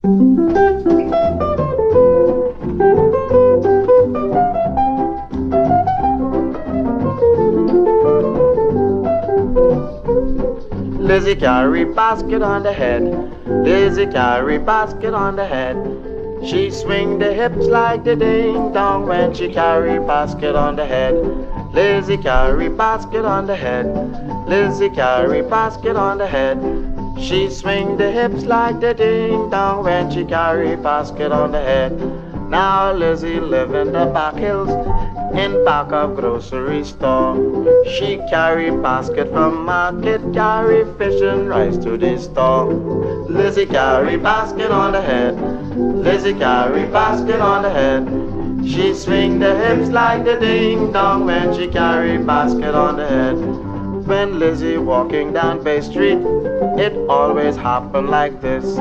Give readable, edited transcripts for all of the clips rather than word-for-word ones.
Lizzie carry basket on the head. Lizzie carry basket on the head. She swing the hips like the ding dong when she carry basket on the head. Lizzie carry basket on the head. Lizzie carry basket on the head. She swing the hips like the ding dong when she carry basket on the head. Now Lizzie live in the back hills, in back of grocery store. She carry basket from market, carry fish and rice to the store. Lizzie carry basket on the head. Lizzie carry basket on the head. She swing the hips like the ding dong when she carry basket on the head. When Lizzie walking down Bay Street, it always happen like this.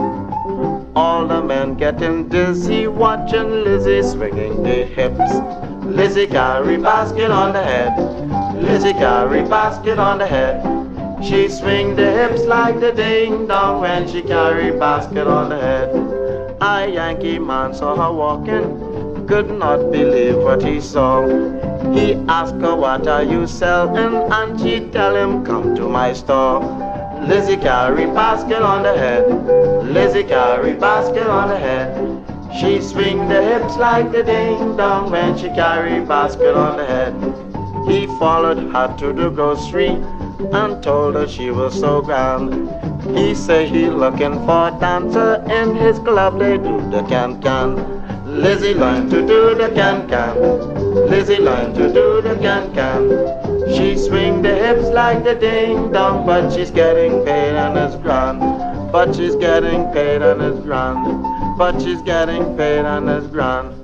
All the men getting dizzy watching Lizzie swinging the hips. Lizzie carry basket on the head. Lizzie carry basket on the head. She swing the hips like the ding dong when she carry basket on the head. A Yankee man saw her walking, could not believe what he saw. He asked her, what are you selling? And she tell him, come to my store. Lizzie carry basket on the head. Lizzie carry basket on the head. She swing the hips like the ding dong when she carry basket on the head. He followed her to the grocery and told her she was so grand. He say he looking for a dancer, in his club they do the can-can. Lizzie learned to do the can-can. Lizzie learned to do the can-can. She swing the hips like the ding dong, but she's getting paid and it's grand. But she's getting paid and it's grand. But she's getting paid and it's grand.